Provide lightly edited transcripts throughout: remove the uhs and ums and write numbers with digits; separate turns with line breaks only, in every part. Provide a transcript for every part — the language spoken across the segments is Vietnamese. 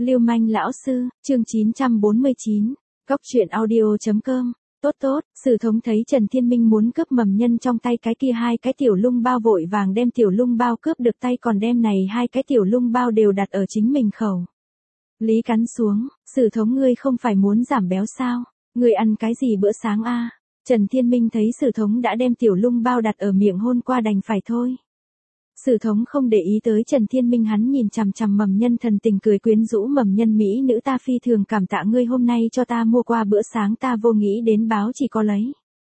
Lưu manh lão sư, chương 949, Cóc truyện audio.com. Tốt tốt, Sử Thống thấy Trần Thiên Minh muốn cướp mầm nhân trong tay cái kia hai cái tiểu lung bao vội vàng đem tiểu lung bao cướp được tay còn đem này hai cái tiểu lung bao đều đặt ở chính mình khẩu. Lý cắn xuống, Sử Thống ngươi không phải muốn giảm béo sao, ngươi ăn cái gì bữa sáng a? Trần Thiên Minh thấy Sử Thống đã đem tiểu lung bao đặt ở miệng hôn qua đành phải thôi. Sử Thống không để ý tới Trần Thiên Minh, hắn nhìn chằm chằm mầm nhân thần tình cười quyến rũ, mầm nhân mỹ nữ ta phi thường cảm tạ ngươi hôm nay cho ta mua qua bữa sáng, ta vô nghĩ đến báo chỉ có lấy.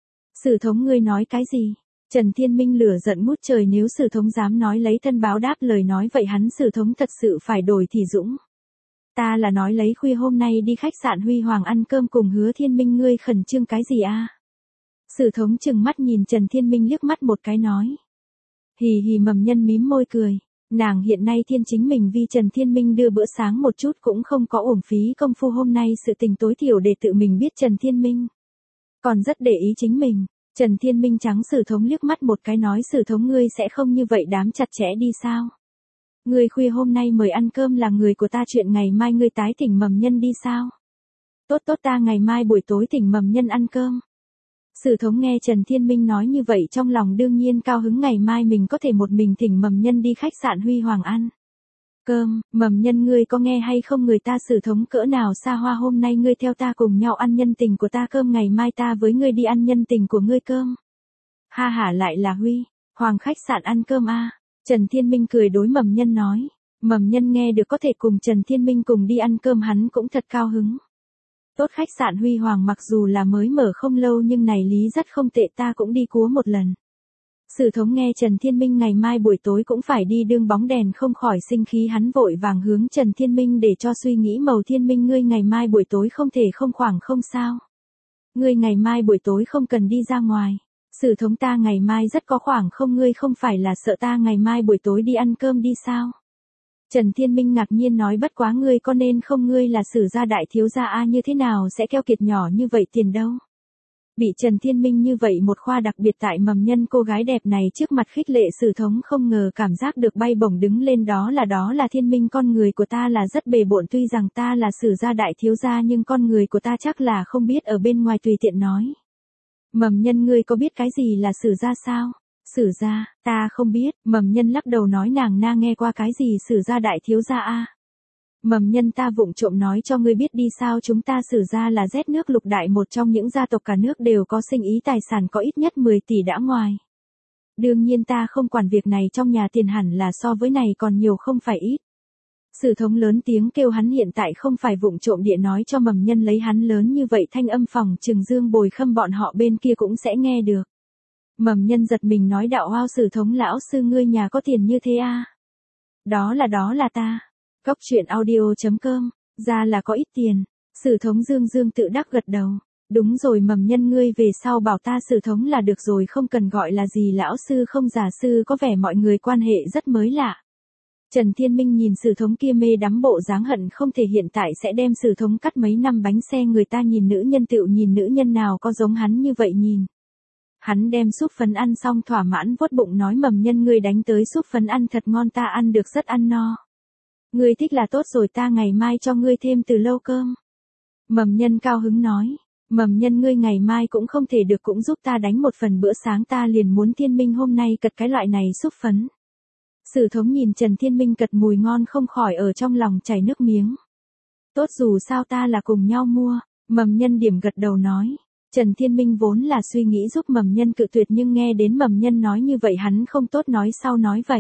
Sử Thống ngươi nói cái gì? Trần Thiên Minh lửa giận ngút trời, nếu Sử Thống dám nói lấy thân báo đáp lời nói vậy hắn Sử Thống thật sự phải đổi thì dũng. Ta là nói lấy khuya hôm nay đi khách sạn Huy Hoàng ăn cơm cùng Hứa Thiên Minh, ngươi khẩn trương cái gì a? Sử Thống trừng mắt nhìn Trần Thiên Minh liếc mắt một cái nói. Hì hì, mầm nhân mím môi cười, nàng hiện nay thiên chính mình vì Trần Thiên Minh đưa bữa sáng một chút cũng không có uổng phí công phu, hôm nay sự tình tối thiểu để tự mình biết Trần Thiên Minh. Còn rất để ý chính mình. Trần Thiên Minh trắng Sử Thống liếc mắt một cái nói, Sử Thống ngươi sẽ không như vậy đám chặt chẽ đi sao? Ngươi khuya hôm nay mời ăn cơm là người của ta, chuyện ngày mai ngươi tái thỉnh mầm nhân đi sao? Tốt tốt, ta ngày mai buổi tối thỉnh mầm nhân ăn cơm. Sử Thống nghe Trần Thiên Minh nói như vậy trong lòng đương nhiên cao hứng, ngày mai mình có thể một mình thỉnh mầm nhân đi khách sạn Huy Hoàng ăn cơm. Mầm nhân ngươi có nghe hay không, người ta Sử Thống cỡ nào xa hoa, hôm nay ngươi theo ta cùng nhau ăn nhân tình của ta cơm, ngày mai ta với ngươi đi ăn nhân tình của ngươi cơm. Ha hả, lại là Huy Hoàng khách sạn ăn cơm a? Trần Thiên Minh cười đối mầm nhân nói. Mầm nhân nghe được có thể cùng Trần Thiên Minh cùng đi ăn cơm hắn cũng thật cao hứng. Tốt, khách sạn Huy Hoàng mặc dù là mới mở không lâu nhưng này lý rất không tệ, ta cũng đi cúa một lần. Sử Thống nghe Trần Thiên Minh ngày mai buổi tối cũng phải đi đương bóng đèn không khỏi sinh khí, hắn vội vàng hướng Trần Thiên Minh để cho suy nghĩ màu. Thiên Minh ngươi ngày mai buổi tối không thể không khoảng không sao? Ngươi ngày mai buổi tối không cần đi ra ngoài. Sử Thống ta ngày mai rất có khoảng không, ngươi không phải là sợ ta ngày mai buổi tối đi ăn cơm đi sao? Trần Thiên Minh ngạc nhiên nói, bất quá ngươi có nên không, ngươi là Sử gia đại thiếu gia a, như thế nào sẽ keo kiệt nhỏ như vậy tiền đâu. Bị Trần Thiên Minh như vậy một khoa, đặc biệt tại mầm nhân cô gái đẹp này trước mặt khích lệ, Sử Thống không ngờ cảm giác được bay bổng đứng lên, đó là Thiên Minh, con người của ta là rất bề bộn, tuy rằng ta là Sử gia đại thiếu gia nhưng con người của ta chắc là không biết ở bên ngoài tùy tiện nói. Mầm nhân ngươi có biết cái gì là Sử gia sao? Sử gia, ta không biết. Mầm nhân lắc đầu nói, nàng na nghe qua cái gì Sử gia đại thiếu gia a? Mầm nhân ta vụng trộm nói cho ngươi biết đi sao, chúng ta Sử gia là Z nước lục đại, một trong những gia tộc cả nước đều có sinh ý tài sản có ít nhất 10 tỷ đã ngoài. Đương nhiên ta không quản việc này, trong nhà tiền hẳn là so với này còn nhiều không phải ít. Sử Thống lớn tiếng kêu, hắn hiện tại không phải vụng trộm địa nói cho mầm nhân lấy hắn lớn như vậy thanh âm phòng Trường Dương Bồi Khâm bọn họ bên kia cũng sẽ nghe được. Mầm nhân giật mình nói, đạo hoa Sử Thống lão sư ngươi nhà có tiền như thế a? Đó là ta. Cóc truyện audio.com, ra là có ít tiền. Sử Thống Dương Dương tự đắc gật đầu. Đúng rồi, mầm nhân ngươi về sau bảo ta Sử Thống là được rồi, không cần gọi là gì lão sư không giả sư, có vẻ mọi người quan hệ rất mới lạ. Trần Thiên Minh nhìn Sử Thống kia mê đắm bộ dáng hận không thể hiện tại sẽ đem Sử Thống cắt mấy năm bánh xe, người ta nhìn nữ nhân tựu nhìn nữ nhân nào có giống hắn như vậy nhìn. Hắn đem súp phấn ăn xong thỏa mãn vuốt bụng nói, mầm nhân ngươi đánh tới súp phấn ăn thật ngon, ta ăn được rất ăn no. Ngươi thích là tốt rồi, ta ngày mai cho ngươi thêm từ lâu cơm. Mầm nhân cao hứng nói, mầm nhân ngươi ngày mai cũng không thể được cũng giúp ta đánh một phần bữa sáng, ta liền muốn Thiên Minh hôm nay cật cái loại này súp phấn. Sử Thống nhìn Trần Thiên Minh cật mùi ngon không khỏi ở trong lòng chảy nước miếng. Tốt, dù sao ta là cùng nhau mua. Mầm nhân điểm gật đầu nói. Trần Thiên Minh vốn là suy nghĩ giúp mầm nhân cự tuyệt nhưng nghe đến mầm nhân nói như vậy hắn không tốt nói sau nói vậy.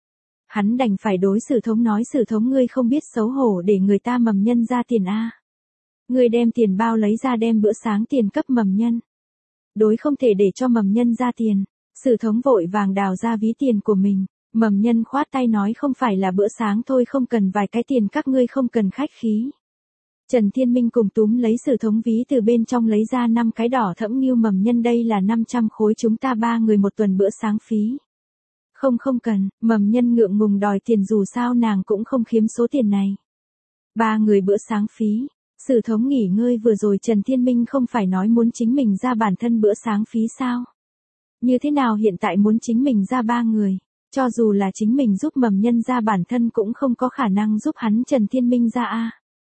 Hắn đành phải đối Sử Thống nói, Sử Thống ngươi không biết xấu hổ để người ta mầm nhân ra tiền a? Ngươi đem tiền bao lấy ra đem bữa sáng tiền cấp mầm nhân. Đối không thể để cho mầm nhân ra tiền. Sử Thống vội vàng đào ra ví tiền của mình. Mầm nhân khoát tay nói, không phải là bữa sáng thôi, không cần vài cái tiền, các ngươi không cần khách khí. Trần Thiên Minh cùng túm lấy Sử Thống ví từ bên trong lấy ra 5 cái đỏ thẫm nghiêu, mầm nhân đây là 500 khối, chúng ta 3 người một tuần bữa sáng phí. Không cần, mầm nhân ngượng ngùng đòi tiền, dù sao nàng cũng không khiếm số tiền này. 3 người bữa sáng phí. Sử Thống nghỉ ngơi vừa rồi Trần Thiên Minh không phải nói muốn chính mình ra bản thân bữa sáng phí sao? Như thế nào hiện tại muốn chính mình ra 3 người? Cho dù là chính mình giúp mầm nhân ra bản thân cũng không có khả năng giúp hắn Trần Thiên Minh ra a.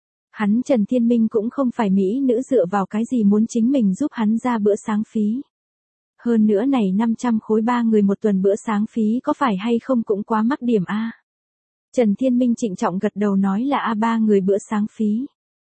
Hắn Trần Thiên Minh cũng không phải mỹ nữ dựa vào cái gì muốn chính mình giúp hắn ra bữa sáng phí. Hơn nữa này 500 khối 3 người một tuần bữa sáng phí có phải hay không cũng quá mắc điểm a. Trần Thiên Minh trịnh trọng gật đầu nói là 3 người bữa sáng phí.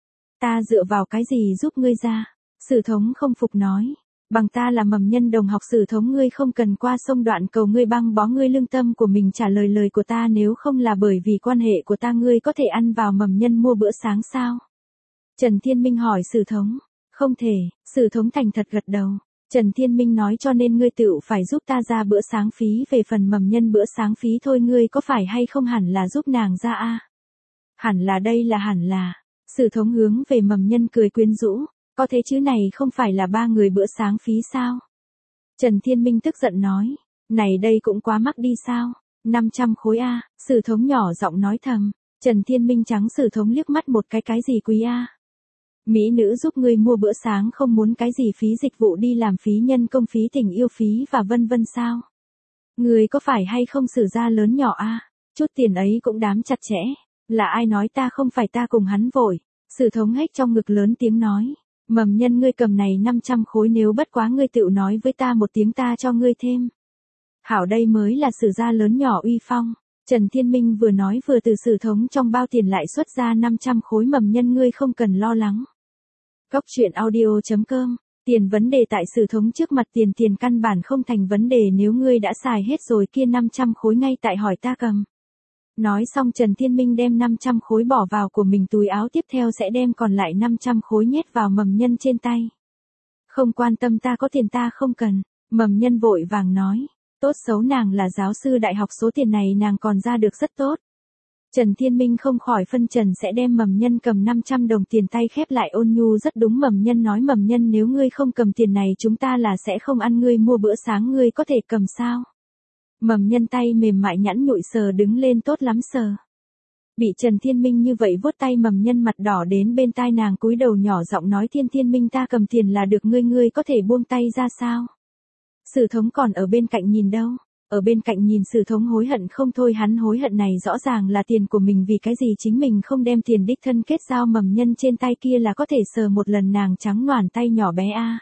Ta dựa vào cái gì giúp ngươi ra? Sử Thống không phục nói. Bằng ta là mầm nhân đồng học Sử Thống, ngươi không cần qua sông đoạn cầu, ngươi băng bó ngươi lương tâm của mình trả lời lời của ta, nếu không là bởi vì quan hệ của ta ngươi có thể ăn vào mầm nhân mua bữa sáng sao? Trần Thiên Minh hỏi Sử Thống. Không thể, Sử Thống thành thật gật đầu. Trần Thiên Minh nói cho nên ngươi tự phải giúp ta ra bữa sáng phí, về phần mầm nhân bữa sáng phí thôi ngươi có phải hay không hẳn là giúp nàng ra a? Hẳn là đây là hẳn là. Sử Thống hướng về mầm nhân cười quyến rũ. Có thế chứ này không phải là 3 người bữa sáng phí sao? Trần Thiên Minh tức giận nói. Này đây cũng quá mắc đi sao? 500 khối a. Sử Thống nhỏ giọng nói thầm. Trần Thiên Minh trắng Sử Thống liếc mắt một cái gì quý a? Mỹ nữ giúp ngươi mua bữa sáng không muốn cái gì phí dịch vụ đi làm phí nhân công phí tình yêu phí và vân vân sao? Ngươi có phải hay không Sử gia lớn nhỏ a? Chút tiền ấy cũng đám chặt chẽ. Là ai nói ta không phải, ta cùng hắn vội. Sử Thống hét trong ngực lớn tiếng nói. Mầm nhân ngươi cầm này 500 khối, nếu bất quá ngươi tự nói với ta một tiếng ta cho ngươi thêm. Hảo, đây mới là Sử gia lớn nhỏ uy phong. Trần Thiên Minh vừa nói vừa từ Sử Thống trong bao tiền lại xuất ra 500 khối, mầm nhân ngươi không cần lo lắng. Cóc truyện audio.com. Tiền vấn đề tại Sử Thống trước mặt, tiền căn bản không thành vấn đề, nếu ngươi đã xài hết rồi kia 500 khối ngay tại hỏi ta cầm. Nói xong Trần Thiên Minh đem 500 khối bỏ vào của mình túi áo, tiếp theo sẽ đem còn lại 500 khối nhét vào mầm nhân trên tay. Không quan tâm, ta có tiền ta không cần. Mầm nhân vội vàng nói. Tốt xấu nàng là giáo sư đại học, số tiền này nàng còn ra được rất tốt. Trần Thiên Minh không khỏi phân trần sẽ đem mầm nhân cầm 500 đồng tiền, tay khép lại ôn nhu rất đúng. Mầm nhân nói, mầm nhân nếu ngươi không cầm tiền này chúng ta là sẽ không ăn ngươi mua bữa sáng, ngươi có thể cầm sao? Mầm nhân tay mềm mại nhẵn nhụi sờ đứng lên, tốt lắm sờ. Bị Trần Thiên Minh như vậy vuốt tay, mầm nhân mặt đỏ đến bên tai nàng cúi đầu nhỏ giọng nói, Thiên Minh ta cầm tiền là được, ngươi có thể buông tay ra sao? Sử Thống còn ở bên cạnh nhìn đâu? Ở bên cạnh nhìn Sử Thống hối hận không thôi, hắn hối hận này rõ ràng là tiền của mình, vì cái gì chính mình không đem tiền đích thân kết giao mầm nhân trên tay kia là có thể sờ một lần nàng trắng noàn tay nhỏ bé a.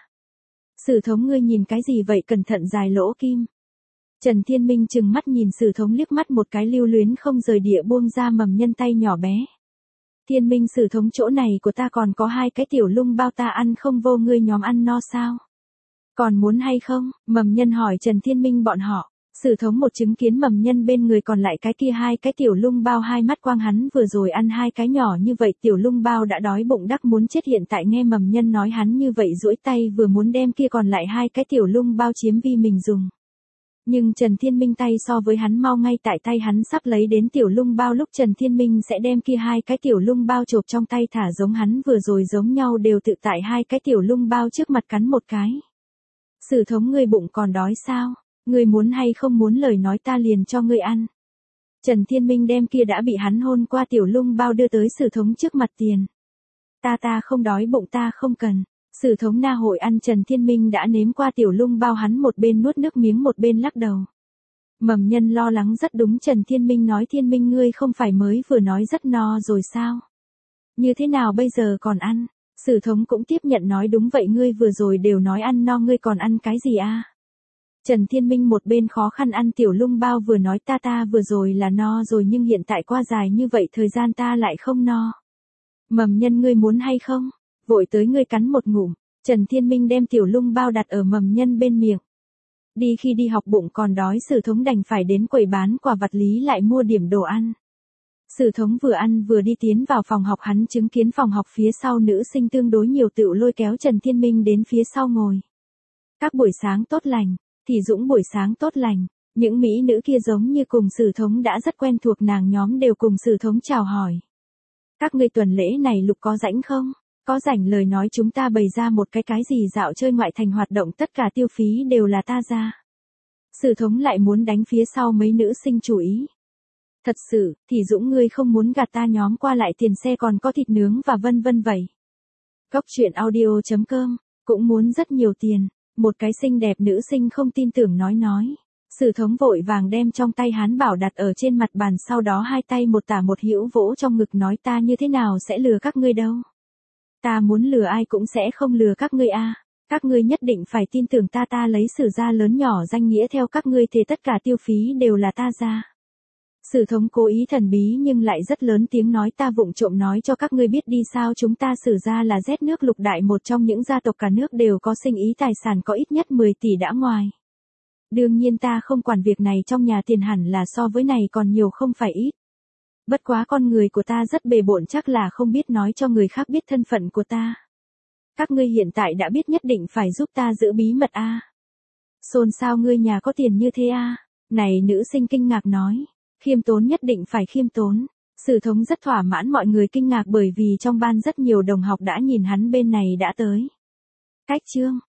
Sử Thống ngươi nhìn cái gì vậy, cẩn thận dài lỗ kim. Trần Thiên Minh trừng mắt nhìn Sử Thống liếc mắt một cái, lưu luyến không rời địa buông ra mầm nhân tay nhỏ bé. Thiên Minh, Sử Thống chỗ này của ta còn có 2 cái tiểu lung bao, ta ăn không vô, ngươi nhóm ăn no sao? Còn muốn hay không? Mầm nhân hỏi Trần Thiên Minh bọn họ. Sử Thống một chứng kiến mầm nhân bên người còn lại cái kia 2 cái tiểu lung bao, hai mắt quang, hắn vừa rồi ăn 2 cái nhỏ như vậy tiểu lung bao đã đói bụng đắc muốn chết, hiện tại nghe mầm nhân nói hắn như vậy duỗi tay vừa muốn đem kia còn lại 2 cái tiểu lung bao chiếm vi mình dùng. Nhưng Trần Thiên Minh tay so với hắn mau, ngay tại tay hắn sắp lấy đến tiểu lung bao lúc Trần Thiên Minh sẽ đem kia 2 cái tiểu lung bao chộp trong tay thả giống hắn vừa rồi giống nhau, đều tự tại 2 cái tiểu lung bao trước mặt cắn một cái. Sử Thống ngươi bụng còn đói sao? Ngươi muốn hay không muốn lời nói ta liền cho ngươi ăn. Trần Thiên Minh đem kia đã bị hắn hôn qua tiểu lung bao đưa tới Sử Thống trước mặt, tiền. Ta không đói bụng, ta không cần. Sử Thống na hội ăn Trần Thiên Minh đã nếm qua tiểu lung bao, hắn một bên nuốt nước miếng một bên lắc đầu. Mầm nhân lo lắng rất đúng. Trần Thiên Minh nói, Thiên Minh ngươi không phải mới vừa nói rất no rồi sao? Như thế nào bây giờ còn ăn? Sử Thống cũng tiếp nhận nói, đúng vậy, ngươi vừa rồi đều nói ăn no, ngươi còn ăn cái gì a? Trần Thiên Minh một bên khó khăn ăn tiểu lung bao vừa nói, ta vừa rồi là no rồi, nhưng hiện tại qua dài như vậy thời gian ta lại không no. Mầm nhân ngươi muốn hay không? Vội tới ngươi cắn một ngụm. Trần Thiên Minh đem tiểu lung bao đặt ở mầm nhân bên miệng. Khi đi học bụng còn đói, Sử Thống đành phải đến quầy bán quả vặt lý lại mua điểm đồ ăn. Sử Thống vừa ăn vừa đi tiến vào phòng học, hắn chứng kiến phòng học phía sau nữ sinh tương đối nhiều, tự lôi kéo Trần Thiên Minh đến phía sau ngồi. Các buổi sáng tốt lành, thì Dũng buổi sáng tốt lành, những mỹ nữ kia giống như cùng Sử Thống đã rất quen thuộc, nàng nhóm đều cùng Sử Thống chào hỏi. Các ngươi tuần lễ này Lục có rảnh không? Có rảnh lời nói chúng ta bày ra một cái gì dạo chơi ngoại thành hoạt động, tất cả tiêu phí đều là ta ra. Sử Thống lại muốn đánh phía sau mấy nữ sinh chủ ý. Thật sự, thì Dũng ngươi không muốn gạt ta nhóm, qua lại tiền xe còn có thịt nướng và vân vân vậy. Cóc truyện audio.com, cũng muốn rất nhiều tiền. Một cái xinh đẹp nữ sinh không tin tưởng nói. Sử thống vội vàng đem trong tay hán bảo đặt ở trên mặt bàn, sau đó hai tay một tả một hữu vỗ trong ngực nói ta như thế nào sẽ lừa các ngươi đâu. Ta muốn lừa ai cũng sẽ không lừa các ngươi a. Các ngươi nhất định phải tin tưởng ta lấy Sử gia lớn nhỏ danh nghĩa theo các ngươi thì tất cả tiêu phí đều là ta ra. Sử thống cố ý thần bí nhưng lại rất lớn tiếng nói ta vụng trộm nói cho các ngươi biết đi sao, chúng ta Sử gia là rét nước lục đại, một trong những gia tộc cả nước đều có sinh ý tài sản có ít nhất 10 tỷ đã ngoài. Đương nhiên ta không quản việc này, trong nhà tiền hẳn là so với này còn nhiều không phải ít. Bất quá con người của ta rất bề bộn, chắc là không biết nói cho người khác biết thân phận của ta. Các ngươi hiện tại đã biết, nhất định phải giúp ta giữ bí mật a. Xôn xao, ngươi nhà có tiền như thế a? Này nữ sinh kinh ngạc nói. Khiêm tốn, nhất định phải khiêm tốn. Sử thống rất thỏa mãn, mọi người kinh ngạc bởi vì trong ban rất nhiều đồng học đã nhìn hắn bên này đã tới. Cách chương